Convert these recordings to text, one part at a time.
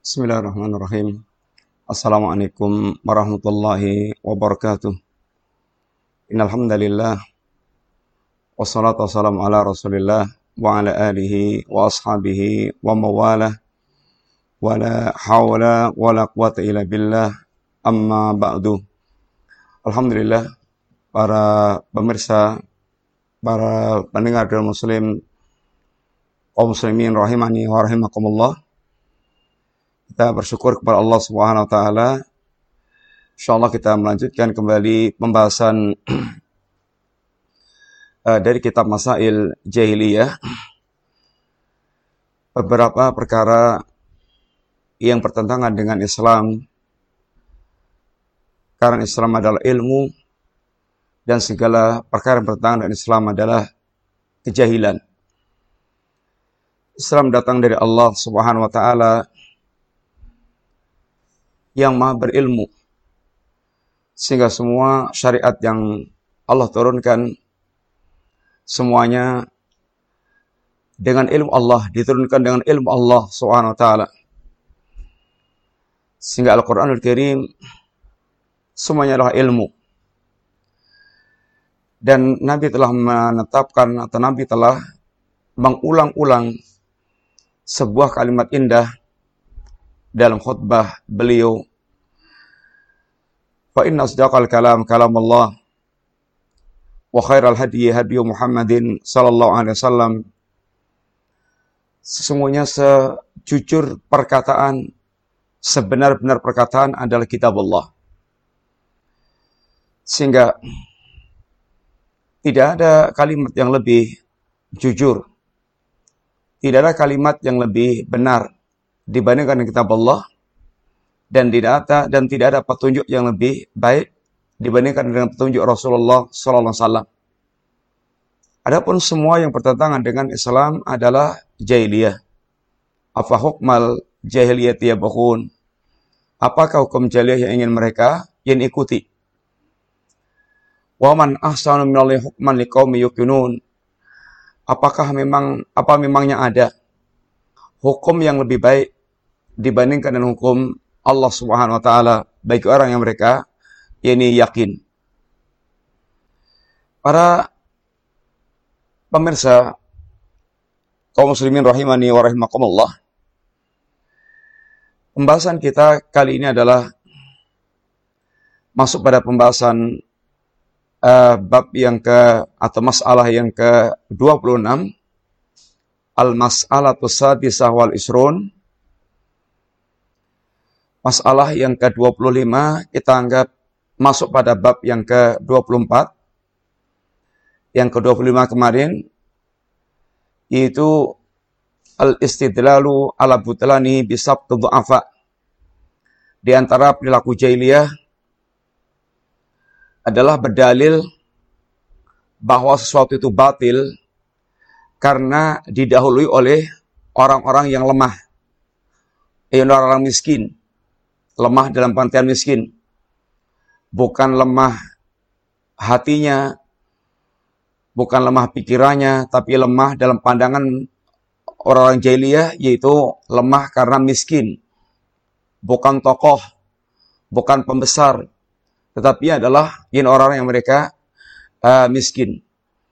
Bismillahirrahmanirrahim. Assalamualaikum warahmatullahi wabarakatuh. Innal hamdalillah wassalatu wassalamu ala Rasulillah wa ala alihi wa ashabihi wa mawalah wa la haula wa la quwata illa billah amma ba'du. Alhamdulillah, para pemirsa, para pendengar dan muslim, kaum muslimin rahimani wa rahimakumullah. Kita bersyukur kepada Allah Subhanahu wa taala. Insyaallah kita melanjutkan kembali pembahasan dari kitab Masail Jahiliyah. Beberapa perkara yang bertentangan dengan Islam. Karena Islam adalah ilmu dan segala perkara yang bertentangan dengan Islam adalah kejahilan. Islam datang dari Allah Subhanahu wa taala yang maha berilmu, sehingga semua syariat yang Allah turunkan semuanya dengan ilmu Allah, diturunkan dengan ilmu Allah Subhanahu wa taala. Sehingga Al-Qur'anul Karim semuanya adalah ilmu. Dan Nabi telah menetapkan atau Nabi telah mengulang-ulang sebuah kalimat indah dalam khutbah beliau, fa inna asdaqal kalam kalamullah wa khairal hadyi hadyu Muhammadin sallallahu alaihi wasallam. Sesungguhnya sejujur perkataan, sebenar-benar perkataan adalah kitabullah. Sehingga tidak ada kalimat yang lebih jujur, tidak ada kalimat yang lebih benar dibandingkan dengan kitab Allah, dan tidak ada petunjuk yang lebih baik dibandingkan dengan petunjuk Rasulullah sallallahu alaihi wasallam. Adapun semua yang bertentangan dengan Islam adalah jahiliyah. Afa hukmal jahiliyati yabghun? Apakah hukum jahiliyah yang ingin mereka ikuti? Wa man ahsanu minallahi hukman liqaumin yuqinun? Apa memangnya ada hukum yang lebih baik dibandingkan dengan hukum Allah Subhanahu wa taala bagi orang yang mereka yakin. Para pemirsa, kaum muslimin rahimani wa rahimakumullah. Pembahasan kita kali ini adalah masuk pada pembahasan bab yang atau masalah yang ke-26, al-mas'alatu sadisah wal isrun. Masalah yang ke-25 kita anggap masuk pada bab yang ke-24. Yang ke-25 kemarin yaitu al-istidlalu ala butlani bisabti dhu'afa. Di antara perilaku jahiliyah adalah berdalil bahwa sesuatu itu batil karena didahului oleh orang-orang yang lemah, orang-orang miskin. Lemah dalam pengertian miskin, bukan lemah hatinya, bukan lemah pikirannya, tapi lemah dalam pandangan orang-orang jahiliyah, yaitu lemah karena miskin. Bukan tokoh, bukan pembesar, tetapi adalah orang-orang yang mereka miskin.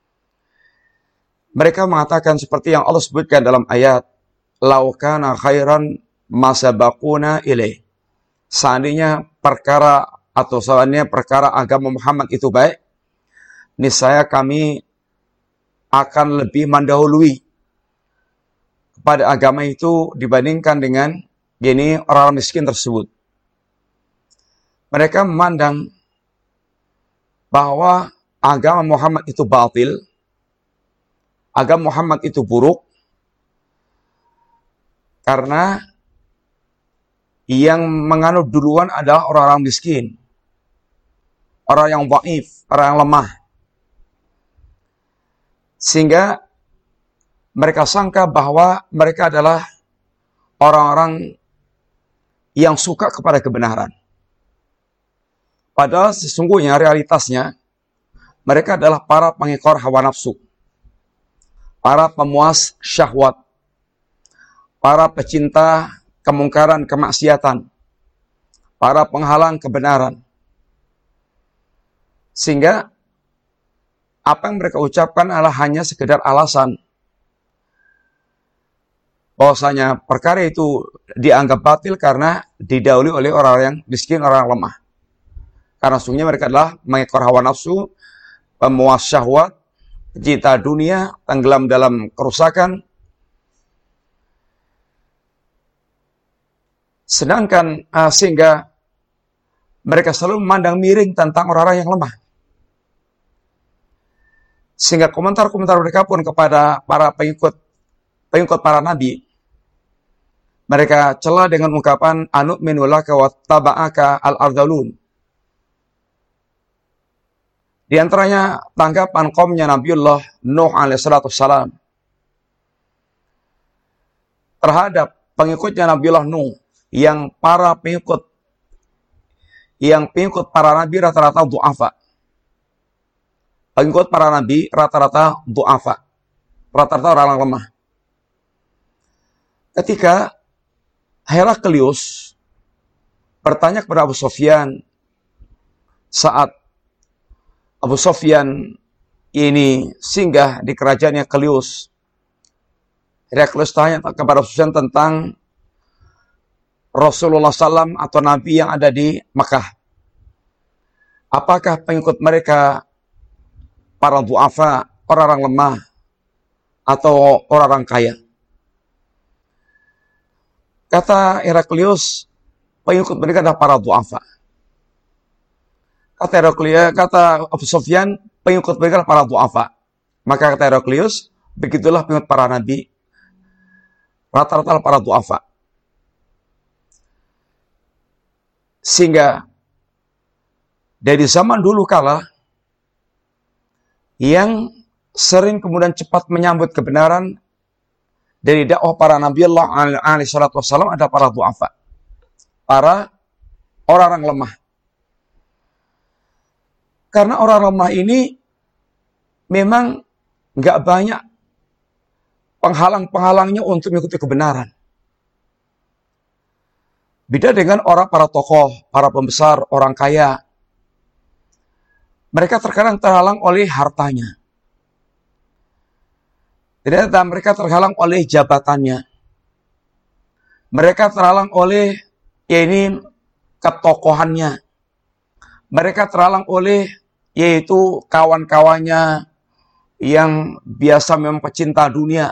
Mereka mengatakan seperti yang Allah sebutkan dalam ayat, "Lau kana khairan ma sabaquna ilaih." Seandainya perkara agama Muhammad itu baik, niscaya kami akan lebih mendahului kepada agama itu dibandingkan dengan orang miskin tersebut. Mereka memandang bahwa agama Muhammad itu batil, agama Muhammad itu buruk, karena yang menganut duluan adalah orang-orang miskin, orang yang dhaif, orang yang lemah. Sehingga mereka sangka bahwa mereka adalah orang-orang yang suka kepada kebenaran. Padahal sesungguhnya realitasnya mereka adalah para pengekor hawa nafsu, para pemuas syahwat, para pecinta kemungkaran, kemaksiatan, para penghalang kebenaran. Sehingga apa yang mereka ucapkan adalah hanya sekedar alasan bahwasanya perkara itu dianggap batil karena didahului oleh orang yang miskin, orang yang lemah. Karena sungguhnya mereka adalah mengekor hawa nafsu, pemuas syahwat, pecinta dunia, tenggelam dalam kerusakan. Sedangkan sehingga mereka selalu memandang miring tentang orang-orang yang lemah. Sehingga komentar-komentar mereka pun kepada para pengikut para nabi, mereka cela dengan ungkapan anu'minu laka wa taba'aka al-ardalun. Di antaranya tanggapan kaumnya Nabiullah Nuh alaihissalam terhadap pengikutnya Nabiullah Nuh yang pengikut para nabi rata-rata du'afa. Pengikut para nabi rata-rata du'afa, rata-rata orang lemah. Ketika Heraklius bertanya kepada Abu Sufyan saat Abu Sufyan ini singgah di kerajaannya Kelius, Heraklius tanya kepada Abu Sufyan tentang Rasulullah SAW atau Nabi yang ada di Mekah. Apakah pengikut mereka para du'afa, orang-orang lemah, atau orang-orang kaya? Kata Heraklius, pengikut mereka adalah para du'afa. Kata Abu Sufyan, pengikut mereka adalah para du'afa. Maka kata Heraklius, begitulah pengikut para nabi, rata-rata para du'afa. Sehingga dari zaman dulu kala, yang sering kemudian cepat menyambut kebenaran dari dakwah para Nabi Allah alaihi salatu wassalam ada para du'afa, para orang-orang lemah. Karena orang lemah ini memang nggak banyak penghalang-penghalangnya untuk mengikuti kebenaran. Beda dengan para tokoh, para pembesar, orang kaya. Mereka terkadang terhalang oleh hartanya. Ternyata mereka terhalang oleh jabatannya. Mereka terhalang oleh ketokohannya. Mereka terhalang oleh yaitu kawan-kawannya yang biasa memang pecinta dunia.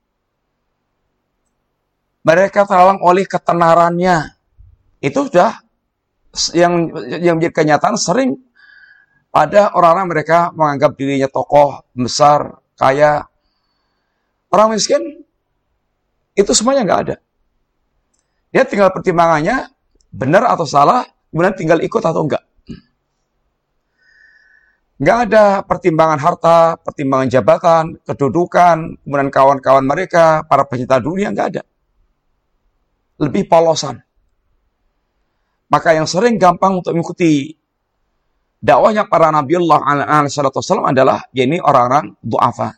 Mereka terhalang oleh ketenarannya. Itu sudah yang menjadi kenyataan sering pada orang-orang mereka menganggap dirinya tokoh, besar, kaya. Orang miskin, itu semuanya nggak ada. Dia tinggal pertimbangannya, benar atau salah, kemudian tinggal ikut atau enggak. Nggak ada pertimbangan harta, pertimbangan jabatan, kedudukan, kemudian kawan-kawan mereka, para pecinta dunia, nggak ada. Lebih polosan. Maka yang sering gampang untuk mengikuti dakwahnya para Nabiullah alaihi wasallam adalah orang-orang du'afa.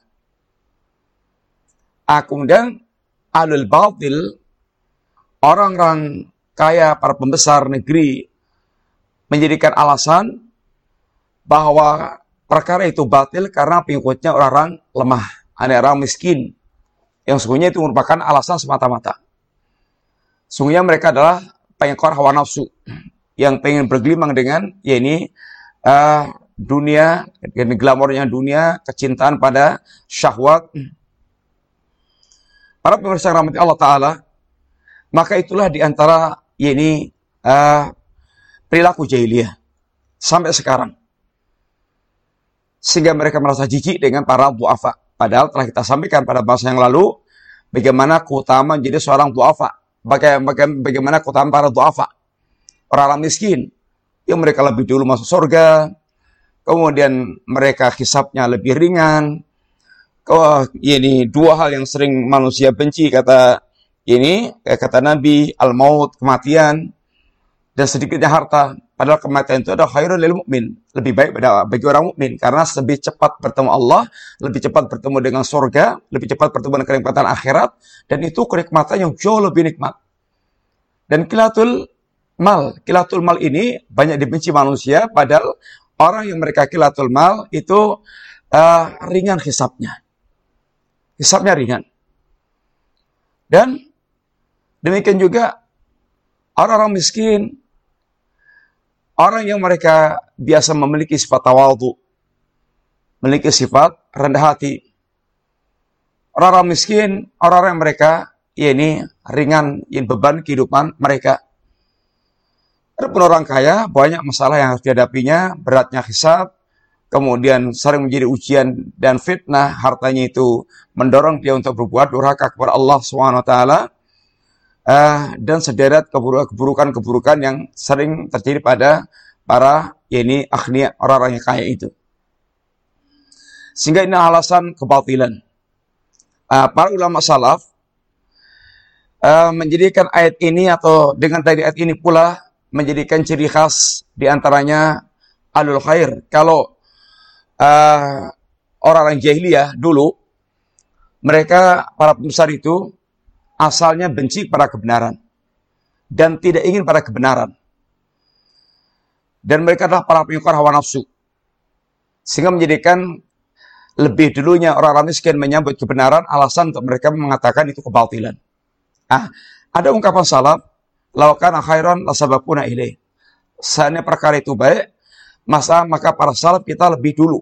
Kemudian ahlul batil, orang-orang kaya, para pembesar negeri, menjadikan alasan bahwa perkara itu batil karena pengikutnya orang-orang lemah, orang miskin, yang sesungguhnya itu merupakan alasan semata-mata. Sesungguhnya mereka adalah pengekor hawa nafsu, yang pengen bergelimang dengan dunia, glamornya dunia, kecintaan pada syahwat. Para pemirsa rahmati Allah Ta'ala, maka itulah diantara perilaku jahiliyah sampai sekarang. Sehingga mereka merasa jijik dengan para du'afa. Padahal telah kita sampaikan pada bahasa yang lalu, bagaimana keutamaan jadi seorang du'afa. Bagaimana keutamaan para du'afa. Orang-orang miskin, yang mereka lebih dulu masuk surga, kemudian mereka hisabnya lebih ringan. Ini dua hal yang sering manusia benci, kata Nabi, al-maut, kematian, dan sedikitnya harta. Padahal kematian itu adalah khairun lil mu'min, lebih baik bagi orang mukmin, karena lebih cepat bertemu Allah, lebih cepat bertemu dengan surga, lebih cepat bertemu dengan kenikmatan akhirat, dan itu kenikmatan yang jauh lebih nikmat. Dan kilatul mal ini banyak dibenci manusia, padahal orang yang mereka kilatul mal itu ringan hisabnya. Hisabnya ringan. Dan demikian juga orang-orang miskin, orang yang mereka biasa memiliki sifat tawadhu, memiliki sifat rendah hati. Orang-orang miskin, orang-orang yang mereka ini ringan beban kehidupan mereka. Adapun orang kaya, banyak masalah yang harus dihadapinya, beratnya hisab, kemudian sering menjadi ujian dan fitnah, hartanya itu mendorong dia untuk berbuat durhaka kepada Allah SWT, dan sederet keburukan-keburukan yang sering terjadi pada para aghnia, orang-orang yang kaya itu. Sehingga ini alasan kebatilan. Para ulama salaf menjadikan ayat ini, atau dengan tadi ayat ini pula menjadikan ciri khas diantaranya alul khair. Kalau orang-orang jahiliyah dulu, mereka para pembesar itu asalnya benci pada kebenaran dan tidak ingin pada kebenaran, dan mereka adalah para pengikut hawa nafsu, sehingga menjadikan lebih dulunya orang-orang miskin menyambut kebenaran alasan untuk mereka mengatakan itu kebatilan. Ada ungkapan salaf, "Lau kana khairan lasabaquna ilaih." Seandainya perkara itu baik, maka para salaf kita lebih dulu.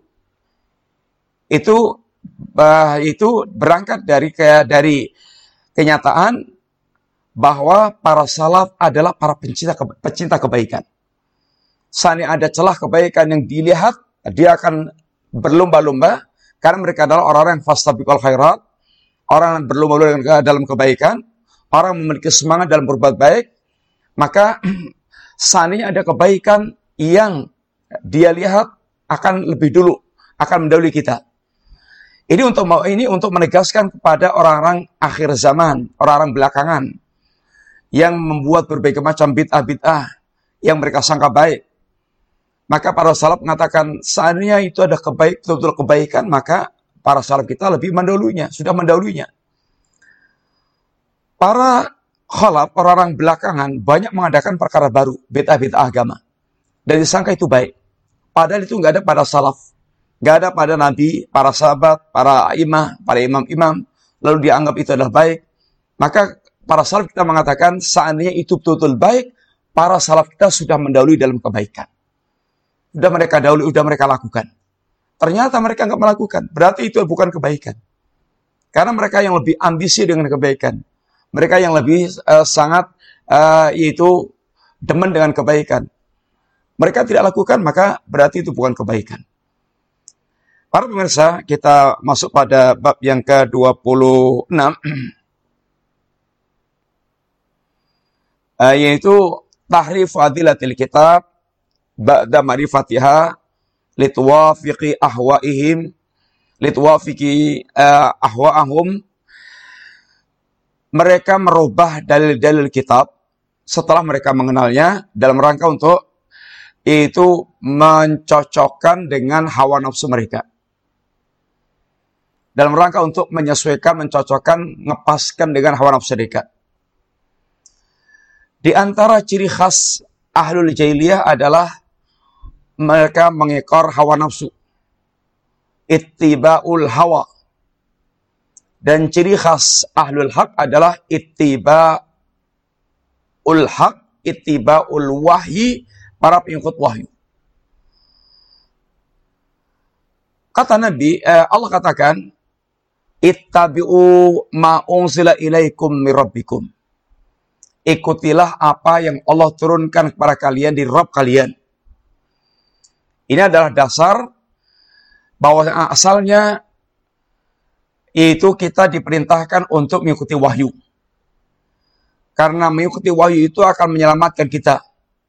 Itu berangkat dari kenyataan bahwa para salaf adalah para pecinta kebaikan. Seandainya ada celah kebaikan yang dilihat, dia akan berlomba-lomba, karena mereka adalah orang-orang yang fastabiqul khairat, orang yang berlomba-lomba dalam kebaikan, orang yang memiliki semangat dalam berbuat baik. Maka seandainya ada kebaikan yang dia lihat, akan lebih dulu, akan mendahului kita. Ini untuk menegaskan kepada orang-orang akhir zaman, orang-orang belakangan, yang membuat berbagai macam bid'ah-bid'ah yang mereka sangka baik. Maka para salaf mengatakan, seandainya itu ada betul-betul kebaikan, maka para salaf kita lebih mendahulunya, sudah mendahulunya. Para khalaf, orang-orang belakangan, banyak mengadakan perkara baru, bid'ah-bid'ah agama. Dan disangka itu baik. Padahal itu nggak ada pada salaf. Nggak ada pada nabi, para sahabat, para imam, para imam-imam. Lalu dianggap itu adalah baik. Maka para salaf kita mengatakan, seandainya itu betul-betul baik, para salaf kita sudah mendahului dalam kebaikan. Sudah mereka dahulu, sudah mereka lakukan. Ternyata mereka nggak melakukan. Berarti itu bukan kebaikan. Karena mereka yang lebih ambisi dengan kebaikan. Mereka yang lebih sangat yaitu demen dengan kebaikan. Mereka tidak lakukan, maka berarti itu bukan kebaikan. Para pemirsa, kita masuk pada bab yang ke-26. Yaitu tahrif fadilatil kitab ba'da ma'rifatiha litwafiqi ahwa'ihim ahwa'ahum. Mereka merubah dalil-dalil kitab setelah mereka mengenalnya dalam rangka untuk itu mencocokkan dengan hawa nafsu mereka. Dalam rangka untuk menyesuaikan, mencocokkan, ngepaskan dengan hawa nafsu mereka. Di antara ciri khas ahlul jahiliyah adalah mereka mengekor hawa nafsu. Ittiba'ul hawa. Dan ciri khas ahlul haq adalah ittiba'ul haq, ittiba'ul wahyi, para pengikut wahyu. Kata Nabi, Allah katakan, ittabi'u ma unzila ilaikum min rabbikum. Ikutilah apa yang Allah turunkan kepada kalian di Rabb kalian. Ini adalah dasar bahwa asalnya itu kita diperintahkan untuk mengikuti wahyu. Karena mengikuti wahyu itu akan menyelamatkan kita.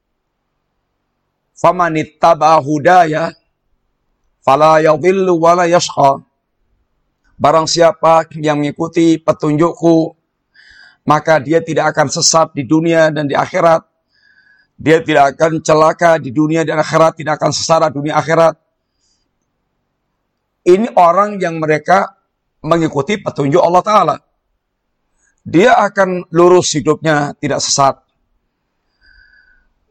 Famanittaba'a hudaya fala yadhillu wala yashqa. Barang siapa yang mengikuti petunjukku, maka dia tidak akan sesat di dunia dan di akhirat. Dia tidak akan celaka di dunia dan akhirat, tidak akan sengsara dunia akhirat. Ini orang yang mereka mengikuti petunjuk Allah Ta'ala. Dia akan lurus hidupnya, tidak sesat.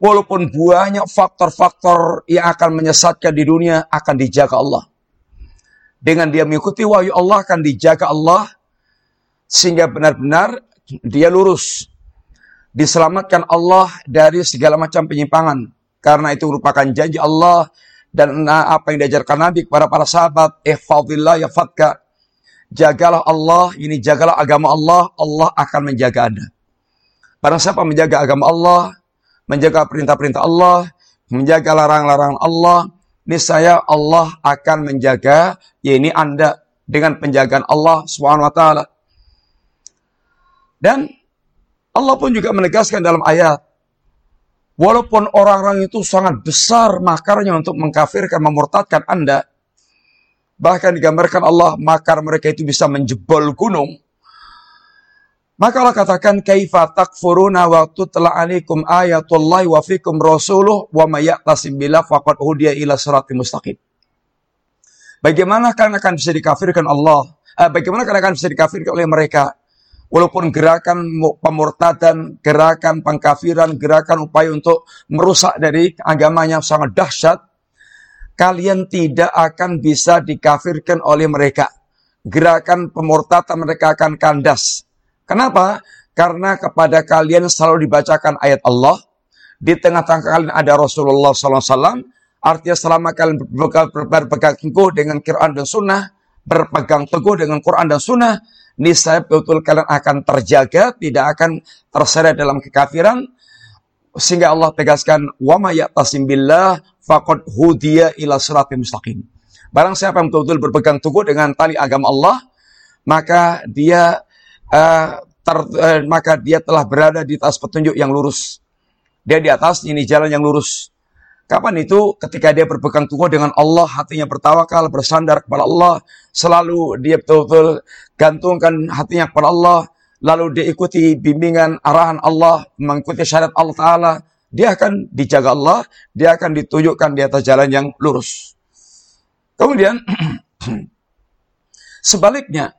Walaupun banyak faktor-faktor yang akan menyesatkan di dunia, akan dijaga Allah. Dengan dia mengikuti wahyu Allah, akan dijaga Allah, sehingga benar-benar dia lurus. Diselamatkan Allah dari segala macam penyimpangan. Karena itu merupakan janji Allah, dan apa yang diajarkan Nabi kepada para sahabat, ihfazillah yahfazka. Jagalah Allah, ini jagalah agama Allah, Allah akan menjaga Anda. Barang siapa menjaga agama Allah, menjaga perintah-perintah Allah, menjaga larangan-larangan Allah, niscaya Allah akan menjaga Anda dengan penjagaan Allah SWT. Dan Allah pun juga menegaskan dalam ayat, walaupun orang-orang itu sangat besar makarnya untuk mengkafirkan, memurtadkan Anda, bahkan digambarkan Allah, makar mereka itu bisa menjebol gunung. Maka Allah katakan, kaifa takfuruna wa tutla alaikum ayatullahi wa fikum rasuluh wa may ya'tasim billah faqad hudiya ila siratal mustaqim. Bagaimana kalian akan bisa dikafirkan Allah? Bagaimana kalian akan bisa dikafirkan oleh mereka? Walaupun gerakan pemurtadan, gerakan pengkafiran, gerakan upaya untuk merusak dari agamanya sangat dahsyat, kalian tidak akan bisa dikafirkan oleh mereka. Gerakan pemurtadan mereka akan kandas. Kenapa? Karena kepada kalian selalu dibacakan ayat Allah. Di tengah-tengah kalian ada Rasulullah SAW. Artinya selama kalian berpegang teguh dengan Quran dan Sunnah, berpegang teguh dengan Quran dan Sunnah, niscaya betul kalian akan terjaga, tidak akan terseret dalam kekafiran. Sehingga Allah tegaskan, wa may ya'tasim billah faqad hudiya ila siratal mustaqim. Barang siapa yang betul-betul berpegang teguh dengan tali agama Allah, maka dia telah berada di atas petunjuk yang lurus. Dia di atas ini jalan yang lurus. Kapan itu? Ketika dia berpegang teguh dengan Allah, hatinya bertawakal, bersandar kepada Allah, selalu dia betul-betul gantungkan hatinya kepada Allah, lalu dia ikuti bimbingan arahan Allah, mengikuti syariat Allah Ta'ala, dia akan dijaga Allah, dia akan ditunjukkan di atas jalan yang lurus. Kemudian, sebaliknya,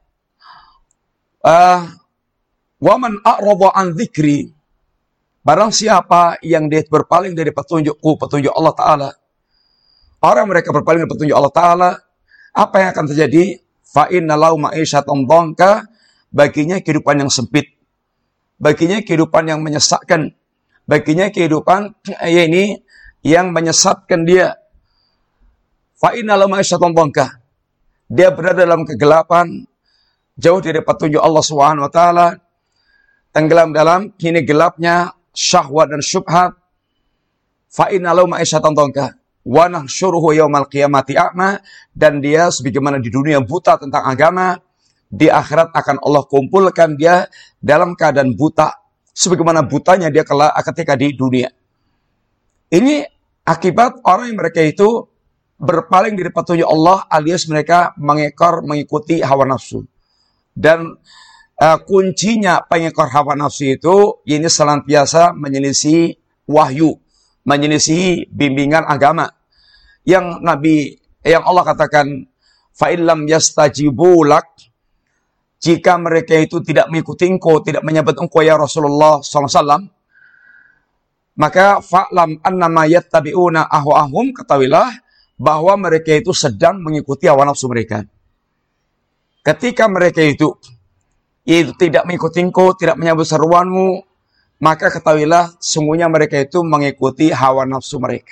waman a'rada an dzikri, barang siapa yang dia berpaling dari petunjuk Allah Ta'ala, orang mereka berpaling dari petunjuk Allah Ta'ala, apa yang akan terjadi? Fa inna lahu ma'isyatan dhanka, baginya kehidupan yang sempit, baginya kehidupan yang menyesatkan, baginya kehidupan ini yang menyesatkan dia. Fa inna lahu ma'isyatan dhanka, dia berada dalam kegelapan, jauh dari petunjuk Allah Subhanahu wa taala, tenggelam dalam kini gelapnya syahwat dan syubhat. Fa inna lahu ma'isyatan dhanka wa nahsyuruhu yaumal qiyamati a'ma, dan dia sebagaimana di dunia buta tentang agama, di akhirat akan Allah kumpulkan dia dalam keadaan buta sebagaimana butanya dia ketika di dunia. Ini akibat orang yang mereka itu berpaling dari petunjuk Allah, alias mereka mengikuti hawa nafsu. Dan kuncinya pengekor hawa nafsu itu ini senantiasa menyelisih wahyu, menyelisih bimbingan agama. Yang Allah katakan, fa illam yastajibu lak, jika mereka itu tidak mengikuti engkau, tidak menyebut engkau ya Rasulullah SAW, maka fa'lam annama yattabi'una ahwa'ahum, ketahuilah bahwa mereka itu sedang mengikuti hawa nafsu mereka. Ketika mereka itu tidak mengikuti engkau, tidak menyambut seruanmu, maka ketahuilah sungguhnya mereka itu mengikuti hawa nafsu mereka.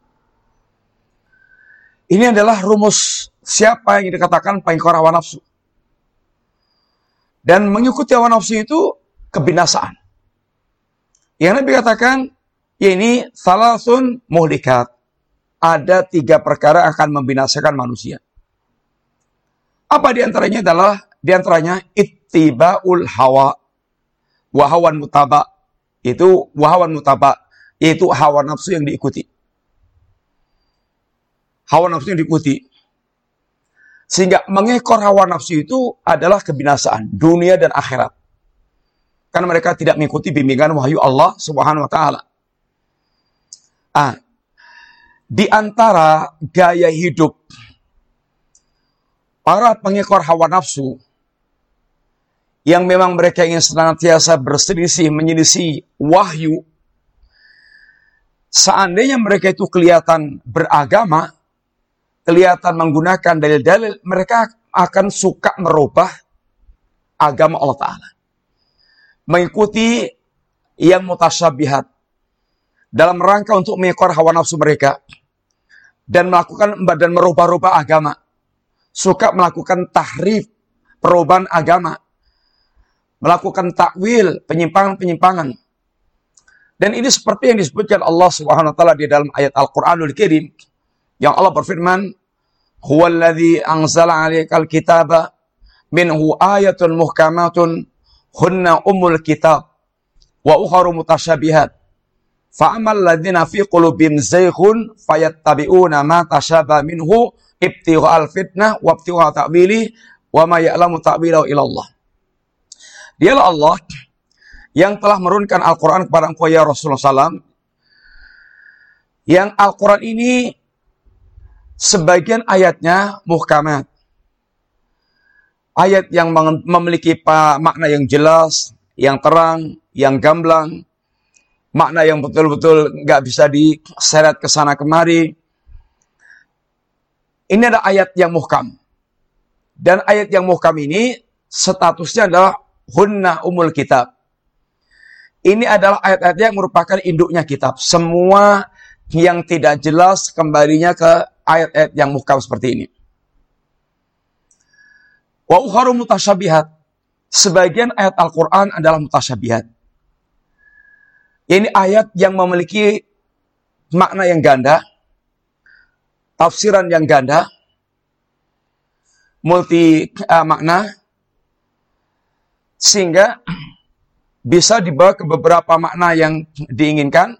Ini adalah rumus siapa yang dikatakan pengikut hawa nafsu. Dan mengikuti hawa nafsu itu kebinasaan. Yang Nabi katakan, ini salasun muhlikat. Ada 3 perkara yang akan membinasakan manusia. Apa diantaranya adalah, diantaranya ittiba'ul hawa, wahawan mutaba, itu wahawan mutaba, yaitu hawa nafsu yang diikuti. Hawa nafsu yang diikuti. Sehingga mengekor hawa nafsu itu adalah kebinasaan, dunia dan akhirat. Karena mereka tidak mengikuti bimbingan wahyu Allah Subhanahu wa Ta'ala. Di antara gaya hidup para pengekor hawa nafsu yang memang mereka ingin senantiasa berselisih, menyelisih wahyu, Seandainya mereka itu kelihatan beragama, kelihatan menggunakan dalil-dalil, mereka akan suka merubah agama Allah Ta'ala. Mengikuti yang mutasyabihat dalam rangka untuk mengekor hawa nafsu mereka dan melakukan dan merubah-rubah agama. Suka melakukan tahrif, perubahan agama, melakukan takwil, penyimpangan-penyimpangan. Dan ini seperti yang disebutkan Allah Subhanahu wa taala di dalam ayat Al-Qur'anul Karim yang Allah berfirman, "Huwallazi anzala 'alaikal kitaba minhu ayatun muhkamatun hunna ummul kitab wa ukharu mutasyabihat. Fa'amal ladzina fi qulubihim zayghun fayattabi'una ma tashabaha minhu ibtigha'al fitnah wa ibtigha'a ta'wili wa ma ya'lamu ta'wilahu illallah." Dialah Allah yang telah menurunkan Al-Quran kepada engkau ya Rasulullah SAW. Yang Al-Quran ini sebagian ayatnya muhkamat. Ayat yang memiliki makna yang jelas, yang terang, yang gamblang. Makna yang betul-betul nggak bisa diseret ke sana kemari. Ini adalah ayat yang muhkam. Dan ayat yang muhkam ini statusnya adalah hunna umul kitab. Ini adalah ayat-ayat yang merupakan induknya kitab. Semua yang tidak jelas kembalinya ke ayat-ayat yang muhkam seperti ini. Wa ukharu mutasyabihat. Sebagian ayat Al-Quran adalah mutasyabihat. Ini ayat yang memiliki makna yang ganda, tafsiran yang ganda, multi makna, sehingga bisa dibawa ke beberapa makna yang diinginkan.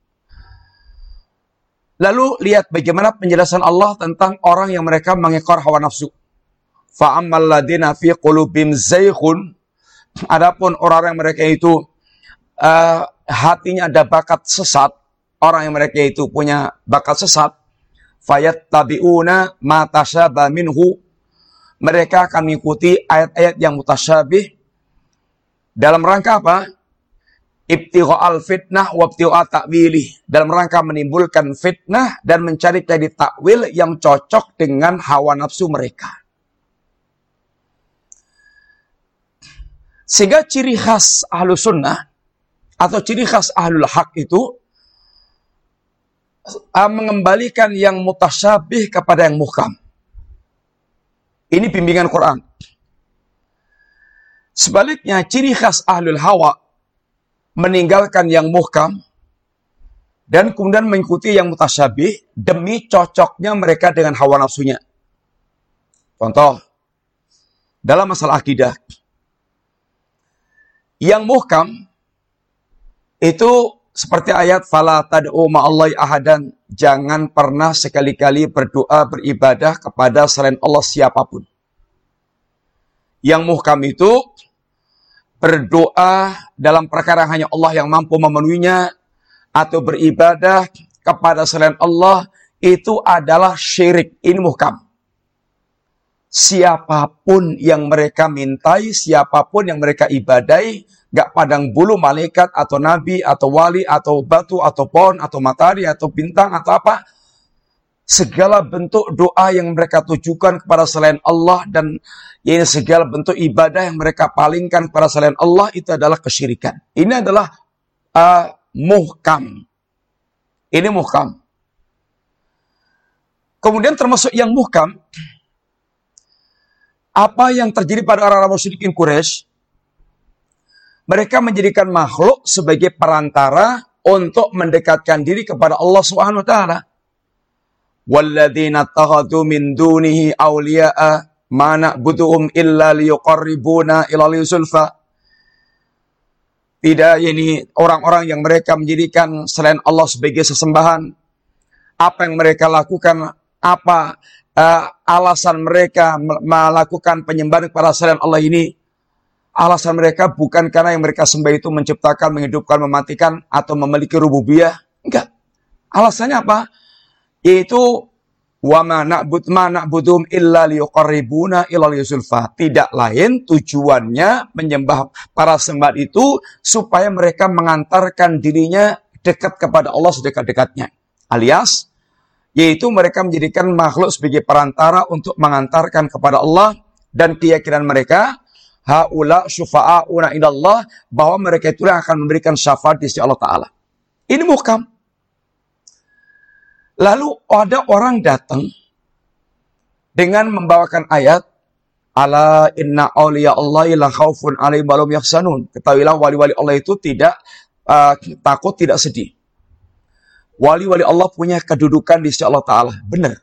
Lalu lihat bagaimana penjelasan Allah tentang orang yang mereka mengekor hawa nafsu. Fa'ammal ladina fi qulubihim zayghun. Adapun orang yang mereka itu hatinya ada bakat sesat, orang yang mereka itu punya bakat sesat, fayattabi'una ma tashabaha minhu. Mereka akan mengikuti ayat-ayat yang mutasyabih dalam rangka apa? Ibtigha'al fitnah wa ibtigha'a ta'wili. Dalam rangka menimbulkan fitnah dan mencari-cari takwil yang cocok dengan hawa nafsu mereka. Sehingga ciri khas ahlu sunnah atau ciri khas ahlul haq itu mengembalikan yang mutasyabih kepada yang muhkam. Ini bimbingan Quran. Sebaliknya, ciri khas ahlul hawa meninggalkan yang muhkam dan kemudian mengikuti yang mutasyabih demi cocoknya mereka dengan hawa nafsunya. Contoh, dalam masalah akidah, yang muhkam itu seperti ayat fala tad'u ma'allahi ahadan, jangan pernah sekali-kali berdoa beribadah kepada selain Allah siapapun. Yang muhkam itu berdoa dalam perkara hanya Allah yang mampu memenuhinya atau beribadah kepada selain Allah itu adalah syirik. Ini muhkam. Siapapun yang mereka mintai, siapapun yang mereka ibadai, gak pandang bulu malaikat atau nabi atau wali atau batu atau pohon atau matahari atau bintang atau apa, segala bentuk doa yang mereka tujukan kepada selain Allah dan ini segala bentuk ibadah yang mereka palingkan kepada selain Allah itu adalah kesyirikan. Ini adalah muhkam. Ini muhkam. Kemudian termasuk yang muhkam, apa yang terjadi pada orang-orang musyrikin Quraisy, mereka menjadikan makhluk sebagai perantara untuk mendekatkan diri kepada Allah Subhanahu wa taala. Walladzina takhadhu min dunihi awliya'a ma na'buduhum illa liyuqarribuna ila zulfa. Tidak, ini orang-orang yang mereka menjadikan selain Allah sebagai sesembahan. Apa yang mereka lakukan, apa alasan mereka melakukan penyembahan kepada selain Allah ini? Alasan mereka bukan karena yang mereka sembah itu menciptakan, menghidupkan, mematikan, atau memiliki rububiyah. Enggak. Alasannya apa? Yaitu wa ma na'buduhum illa liyuqarribuna ila zulfa. Tidak lain tujuannya menyembah para sembah itu supaya mereka mengantarkan dirinya dekat kepada Allah sedekat-dekatnya. Alias, yaitu mereka menjadikan makhluk sebagai perantara untuk mengantarkan kepada Allah, dan keyakinan mereka, haula syufa'auna indallah, bahwa mereka itu yang akan memberikan syafaat di sisi Allah Ta'ala. Ini muhkam. Lalu ada orang datang dengan membawakan ayat, ala inna awliya Allahi la khawfun alaihim wa lahum yahzanun. Ketahuilah wali-wali Allah itu tidak takut, tidak sedih. Wali-wali Allah punya kedudukan di sisi Allah Ta'ala. Benar.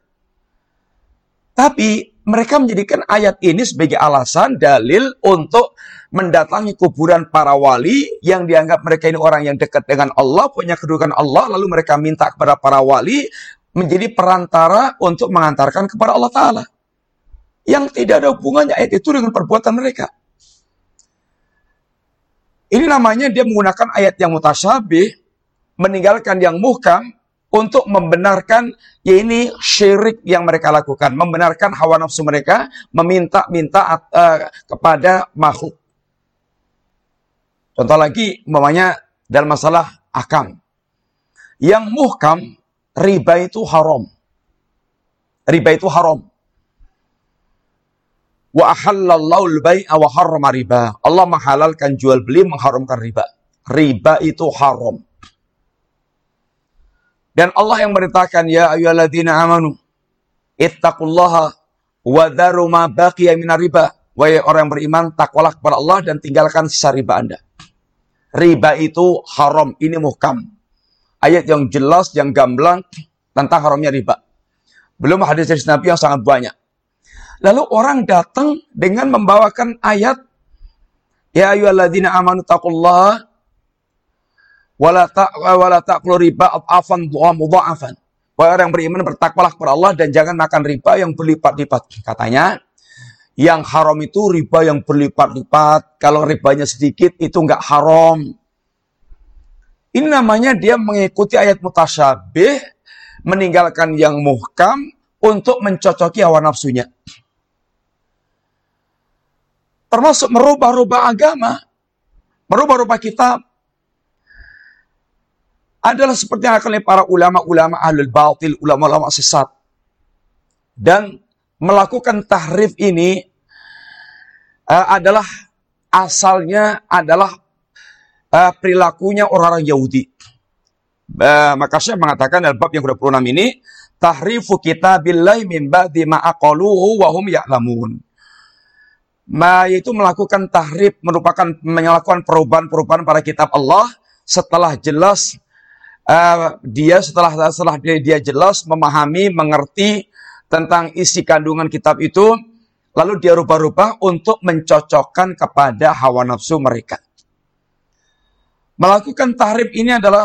Tapi mereka menjadikan ayat ini sebagai alasan, dalil untuk mendatangi kuburan para wali yang dianggap mereka ini orang yang dekat dengan Allah, punya kedudukan Allah, lalu mereka minta kepada para wali menjadi perantara untuk mengantarkan kepada Allah Ta'ala. Yang tidak ada hubungannya ayat itu dengan perbuatan mereka. Ini namanya dia menggunakan ayat yang mutasyabih, meninggalkan yang muhkam, untuk membenarkan ya ini syirik yang mereka lakukan, membenarkan hawa nafsu mereka, meminta-minta kepada makhluk. Contoh lagi, umpamanya dalam masalah akam. Yang muhkam, riba itu haram. Riba itu haram. Wa ahallallahu al-bai'a wa harrama riba. Allah menghalalkan jual beli, mengharamkan riba. Riba itu haram. Dan Allah yang merintahkan, ya ayyuhalladzina amanu ittaqullaha wa dharu ma baqiya minar riba. Wahai orang yang beriman, takwalah kepada Allah dan tinggalkan sisa riba Anda. Riba itu haram, ini muhkam. Ayat yang jelas, yang gamblang tentang haramnya riba. Belum hadis dari Nabi yang sangat banyak. Lalu orang datang dengan membawakan ayat, ya ayyuhalladzina amanu taqullaha wala ta'kulu riba adhafan mudha'afan. Wahai orang yang beriman, bertakwalah kepada Allah dan jangan makan riba yang berlipat-lipat. Katanya, yang haram itu riba yang berlipat-lipat. Kalau ribanya sedikit itu enggak haram. Ini namanya dia mengikuti ayat mutasyabih, meninggalkan yang muhkam untuk mencocoki hawa nafsunya. Termasuk merubah-rubah agama, merubah-rubah kitab. Adalah seperti yang akan oleh para ulama-ulama ahlul batil, ulama-ulama sesat. Dan melakukan tahrif ini adalah asalnya adalah perilakunya orang-orang Yahudi. Maka saya mengatakan dalam bab yang ke-26 ini, tahrifu kitabillahi min ba'di ma aqaluhu wa hum ya'lamun. Yaitu melakukan tahrif, merupakan melakukan perubahan-perubahan pada kitab Allah setelah jelas setelah dia jelas memahami, mengerti tentang isi kandungan kitab itu, lalu dia rubah-rubah untuk mencocokkan kepada hawa nafsu mereka. Melakukan tahrif ini adalah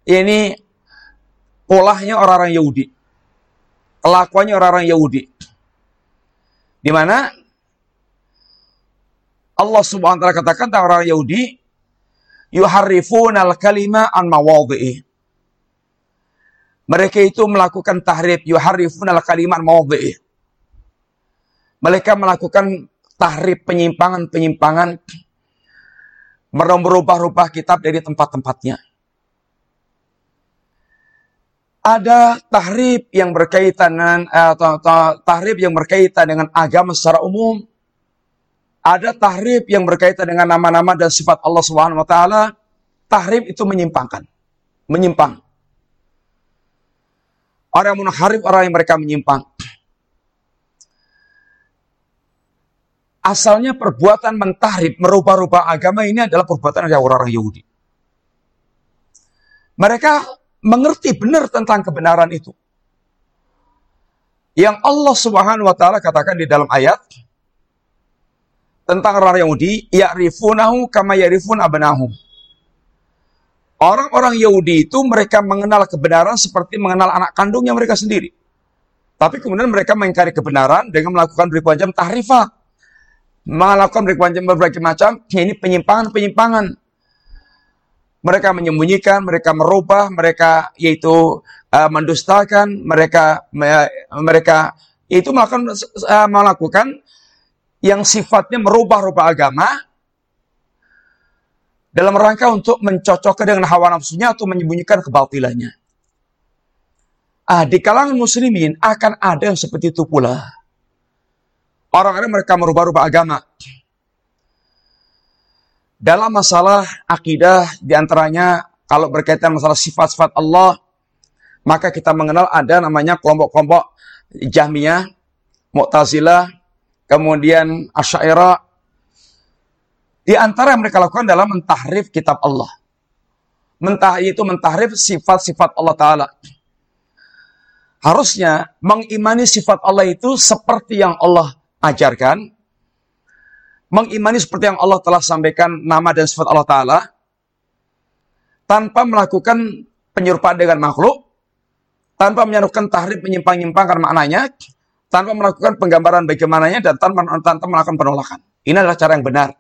polahnya orang-orang Yahudi, kelakuannya orang-orang Yahudi, di mana Allah Subhanahu wa taala katakan tentang orang Yahudi, yuharrifuna al-kalima an mawadhi'i. Mereka itu melakukan tahrif, yuharrifuna al-kalima an mawadhi'i. Mereka melakukan tahrif, penyimpangan-penyimpangan, merubah-rubah kitab dari tempat-tempatnya. Ada tahrif yang berkaitan dengan agama secara umum. Ada tahrif yang berkaitan dengan nama-nama dan sifat Allah Subhanahu wa taala. Tahrif itu menyimpang. Orang yang munaharif, orang yang mereka menyimpang. Asalnya perbuatan mentahrif, merubah-rubah agama ini adalah perbuatan dari orang-orang Yahudi. Mereka mengerti benar tentang kebenaran itu. Yang Allah Subhanahu wa taala katakan di dalam ayat tentang orang Yahudi, ya'rifunahu kama ya'rifun abnahum. Orang-orang Yahudi itu mereka mengenal kebenaran seperti mengenal anak kandungnya mereka sendiri. Tapi kemudian mereka mengingkari kebenaran dengan melakukan berbagai macam tahrifat. Melakukan berbagai macam ini penyimpangan-penyimpangan. Mereka menyembunyikan, mereka merubah, mereka yaitu mendustakan, mereka itu melakukan yang sifatnya merubah-rubah agama dalam rangka untuk mencocokkan dengan hawa nafsunya atau menyembunyikan kebatilannya. Di kalangan muslimin akan ada yang seperti itu pula. Orang-orang mereka merubah-rubah agama. Dalam masalah akidah, diantaranya kalau berkaitan masalah sifat-sifat Allah, maka kita mengenal ada namanya kelompok-kelompok Jahmiyah, Mu'tazilah, kemudian Asy'ariyah. Di antara yang mereka lakukan adalah mentahrif kitab Allah. Mentahrif sifat-sifat Allah Ta'ala. Harusnya mengimani sifat Allah itu seperti yang Allah ajarkan. Mengimani seperti yang Allah telah sampaikan nama dan sifat Allah Ta'ala. Tanpa melakukan penyerupaan dengan makhluk. Tanpa menyerukan tahrif, menyimpang-nyimpangkan maknanya. Tanpa melakukan penggambaran bagaimananya dan tanpa melakukan penolakan. Ini adalah cara yang benar.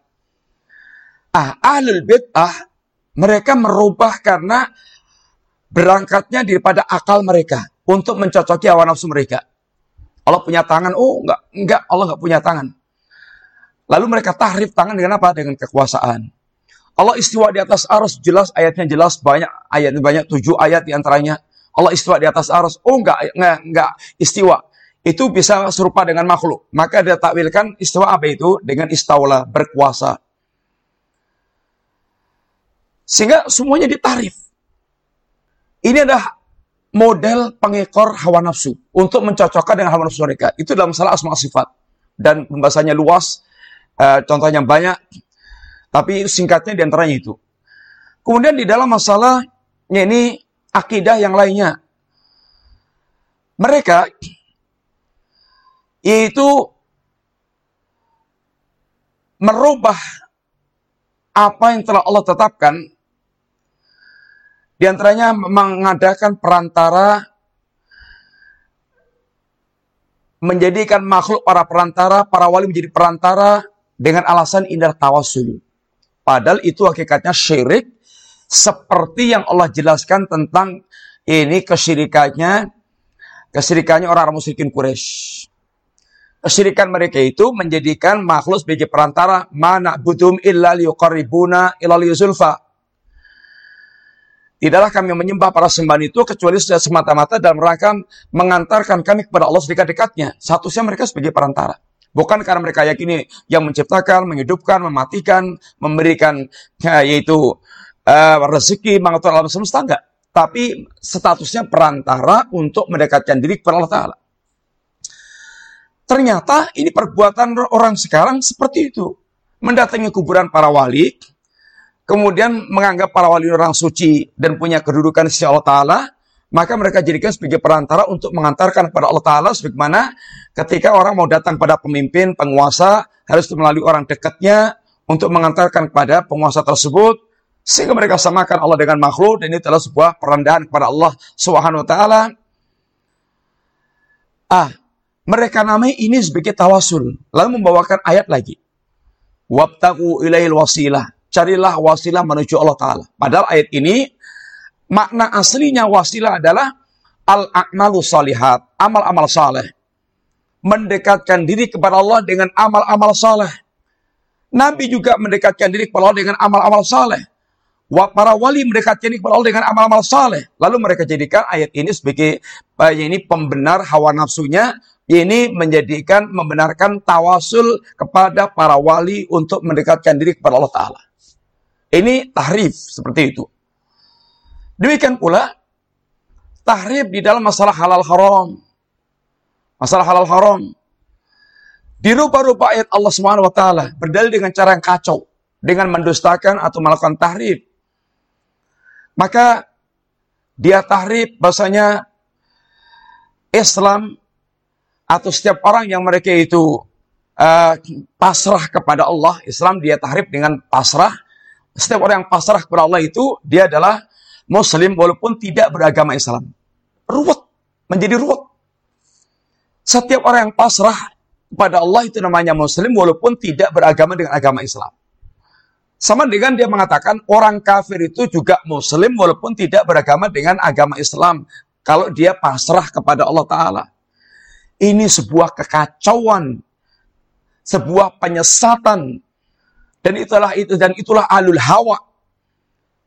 Ahlul bid'ah, mereka merubah karena berangkatnya daripada akal mereka. Untuk mencocoki hawa nafsu mereka. Allah punya tangan. Oh, enggak, Allah enggak punya tangan. Lalu mereka tahrif tangan dengan apa? Dengan kekuasaan. Allah istiwa di atas arsy, jelas ayatnya jelas, banyak 7 ayat di antaranya. Allah istiwa di atas arsy. Oh, enggak istiwa. Itu bisa serupa dengan makhluk. Maka dia takwilkan istiwa apa itu? Dengan istawla, berkuasa. Sehingga semuanya ditahrif. Ini adalah model pengekor hawa nafsu untuk mencocokkan dengan hawa nafsu mereka. Itu dalam masalah asma sifat. Dan pembahasannya luas, contohnya banyak, tapi singkatnya diantaranya itu. Kemudian di dalam masalahnya ini akidah yang lainnya. Mereka yaitu merubah apa yang telah Allah tetapkan. Di antaranya mengadakan perantara, menjadikan makhluk para perantara, para wali menjadi perantara dengan alasan indar tawassul. Padahal itu hakikatnya syirik, seperti yang Allah jelaskan tentang ini kesyirikannya orang-orang musyrikin Quraisy. Kesyirikan mereka itu menjadikan makhluk sebagai perantara, ma na'budum illa liyuqarribuna ila zulfa. Tidaklah kami menyembah para sembahan itu kecuali sudah semata-mata dalam rangka mengantarkan kami kepada Allah sedekat-dekatnya. Seharusnya mereka sebagai perantara. Bukan karena mereka yakini yang menciptakan, menghidupkan, mematikan, memberikan yaitu rezeki, mengatur alam semesta, enggak. Tapi statusnya perantara untuk mendekatkan diri kepada Allah Ta'ala. Ternyata ini perbuatan orang sekarang seperti itu. Mendatangi kuburan para wali, kemudian menganggap para wali orang suci dan punya kedudukan di sisi Allah Ta'ala, maka mereka jadikan sebagai perantara untuk mengantarkan kepada Allah Ta'ala, sebagaimana ketika orang mau datang pada pemimpin, penguasa, harus melalui orang dekatnya untuk mengantarkan kepada penguasa tersebut, sehingga mereka samakan Allah dengan makhluk, dan ini adalah sebuah perendahan kepada Allah Subhanahu wa Ta'ala. Mereka namai ini sebagai tawasul, lalu membawakan ayat lagi. Wabtagu ilaihil wasilah. Carilah wasilah menuju Allah Ta'ala. Padahal ayat ini, makna aslinya wasilah adalah al-a'malu salihat, amal-amal saleh. Mendekatkan diri kepada Allah dengan amal-amal saleh. Nabi juga mendekatkan diri kepada Allah dengan amal-amal saleh. Para wali mendekatkan diri kepada Allah dengan amal-amal saleh. Lalu mereka jadikan ayat ini sebagai pembenar hawa nafsunya. Ini membenarkan tawasul kepada para wali untuk mendekatkan diri kepada Allah Ta'ala. Ini tahrif seperti itu. Demikian pula tahrif di dalam masalah halal haram. Masalah halal haram. Dirubah-rubah ayat Allah Subhanahu wa Ta'ala, berdalil dengan cara yang kacau, dengan mendustakan atau melakukan tahrif. Maka dia tahrif bahasanya Islam atau setiap orang yang mereka itu pasrah kepada Allah, Islam dia tahrif dengan pasrah. Setiap orang yang pasrah kepada Allah itu, dia adalah Muslim walaupun tidak beragama Islam. Ruwet, menjadi ruwet. Setiap orang yang pasrah kepada Allah itu namanya Muslim walaupun tidak beragama dengan agama Islam. Sama dengan dia mengatakan orang kafir itu juga Muslim walaupun tidak beragama dengan agama Islam. Kalau dia pasrah kepada Allah Ta'ala. Ini sebuah kekacauan, sebuah penyesatan, dan itulah alul hawa,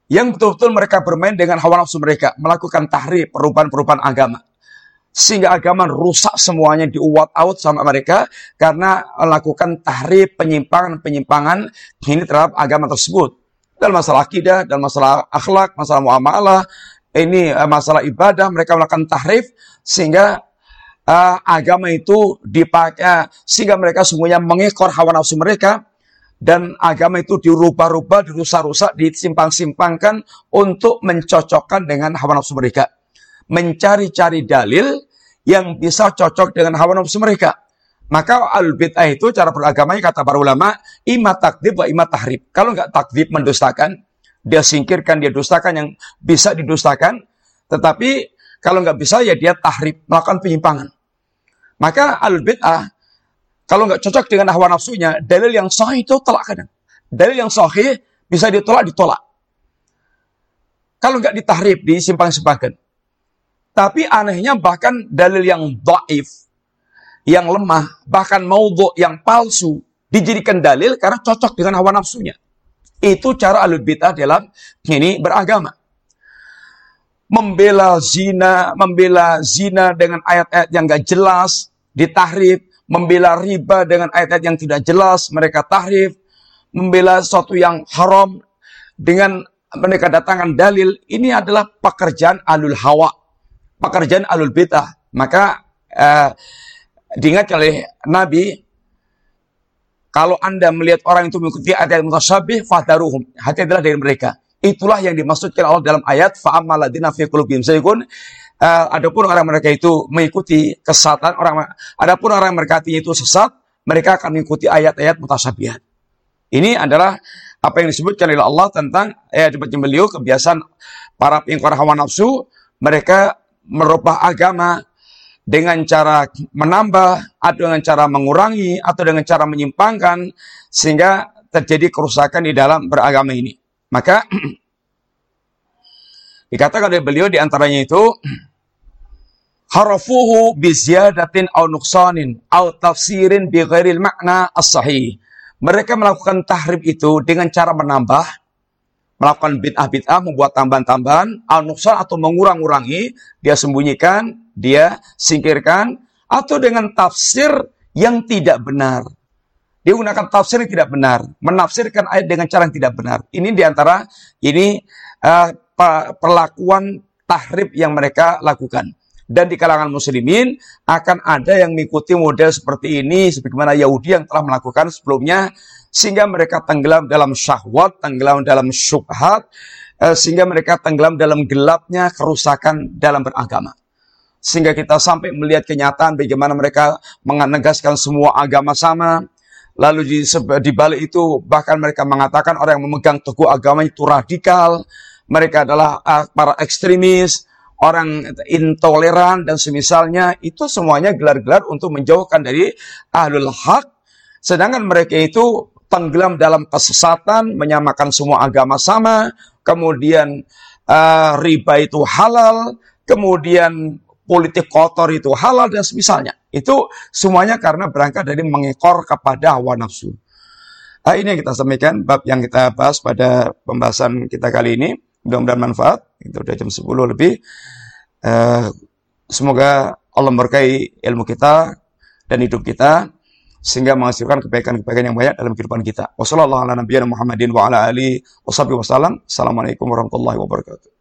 yang betul-betul mereka bermain dengan hawa nafsu mereka, melakukan tahrif, perubahan-perubahan agama. Sehingga agama rusak semuanya, diuwat-awat sama mereka karena melakukan tahrif, penyimpangan-penyimpangan ini terhadap agama tersebut. Dalam masalah akidah, dalam masalah akhlak, masalah muamalah, ini masalah ibadah, mereka melakukan tahrif sehingga agama itu dipakai, sehingga mereka semuanya mengekor hawa nafsu mereka, dan agama itu dirubah-rubah, dirusak-rusak, disimpang-simpangkan untuk mencocokkan dengan hawa nafsu mereka. Mencari-cari dalil yang bisa cocok dengan hawa nafsu mereka. Maka al-bid'ah itu cara beragamanya kata para ulama, ima takdzib wa ima tahrif. Kalau nggak takdzib mendustakan, dia singkirkan, dia dustakan yang bisa didustakan. Tetapi kalau nggak bisa ya dia tahrif, melakukan penyimpangan. Maka al-bid'ah kalau nggak cocok dengan hawa nafsunya, dalil yang sahih itu tolak kadang. Dalil yang sahih bisa ditolak. Kalau nggak ditahrif, disimpang-simpangkan. Tapi anehnya bahkan dalil yang dhaif, yang lemah, bahkan maudhu, yang palsu, dijadikan dalil karena cocok dengan hawa nafsunya. Itu cara ahlul bid'ah dalam ini beragama. Membela zina dengan ayat-ayat yang nggak jelas, ditahrif. Membela riba dengan ayat-ayat yang tidak jelas, mereka tahrif. Membela sesuatu yang haram dengan mereka datangkan dalil. Ini adalah pekerjaan ahlul hawa, pekerjaan ahlul bid'ah. Maka diingat oleh Nabi, kalau Anda melihat orang itu mengikuti ayat mutasyabih, fahdaruhum, hati-hatilah dari mereka. Itulah yang dimaksudkan Allah dalam ayat fa'ammal ladzina fi qulubihim zaygun. Adapun orang mereka itu mengikuti kesesatan, adapun orang mereka itu sesat, mereka akan mengikuti ayat-ayat mutasyabihat. Ini adalah apa yang disebutkan oleh Allah tentang dibaca beliau kebiasaan para pengingkar hawa nafsu. Mereka merubah agama dengan cara menambah, atau dengan cara mengurangi, atau dengan cara menyimpangkan, sehingga terjadi kerusakan di dalam beragama ini. Maka dikatakan oleh beliau di antaranya itu harafuhu bizyadatin aw nuqsanin aw tafsirin bi ghairil makna as-sahih. Mereka melakukan tahrif itu dengan cara menambah, melakukan bid'ah-bid'ah, membuat tambahan-tambahan, aw nuqsan atau mengurang-urangi, dia sembunyikan, dia singkirkan, atau dengan tafsir yang tidak benar. Dia gunakan tafsir yang tidak benar, menafsirkan ayat dengan cara yang tidak benar. Ini diantara perlakuan tahrif yang mereka lakukan. Dan di kalangan muslimin akan ada yang mengikuti model seperti ini, sebagaimana Yahudi yang telah melakukan sebelumnya, sehingga mereka tenggelam dalam syahwat, tenggelam dalam syubhat, sehingga mereka tenggelam dalam gelapnya kerusakan dalam beragama. Sehingga kita sampai melihat kenyataan bagaimana mereka menegaskan semua agama sama. Lalu di balik itu bahkan mereka mengatakan orang yang memegang teguh agama itu radikal. Mereka adalah para ekstremis, orang intoleran dan semisalnya. Itu semuanya gelar-gelar untuk menjauhkan dari ahlul haq. Sedangkan mereka itu tenggelam dalam kesesatan, menyamakan semua agama sama. Kemudian riba itu halal. Kemudian politik kotor itu halal dan semisalnya. Itu semuanya karena berangkat dari mengekor kepada hawa nafsu. Ini yang kita sampaikan, bab yang kita bahas pada pembahasan kita kali ini. Mudah-mudahan manfaat. Itu udah jam 10 lebih. Semoga Allah memberkahi ilmu kita dan hidup kita, sehingga menghasilkan kebaikan-kebaikan yang banyak dalam kehidupan kita. Wassalamualaikum warahmatullahi wabarakatuh.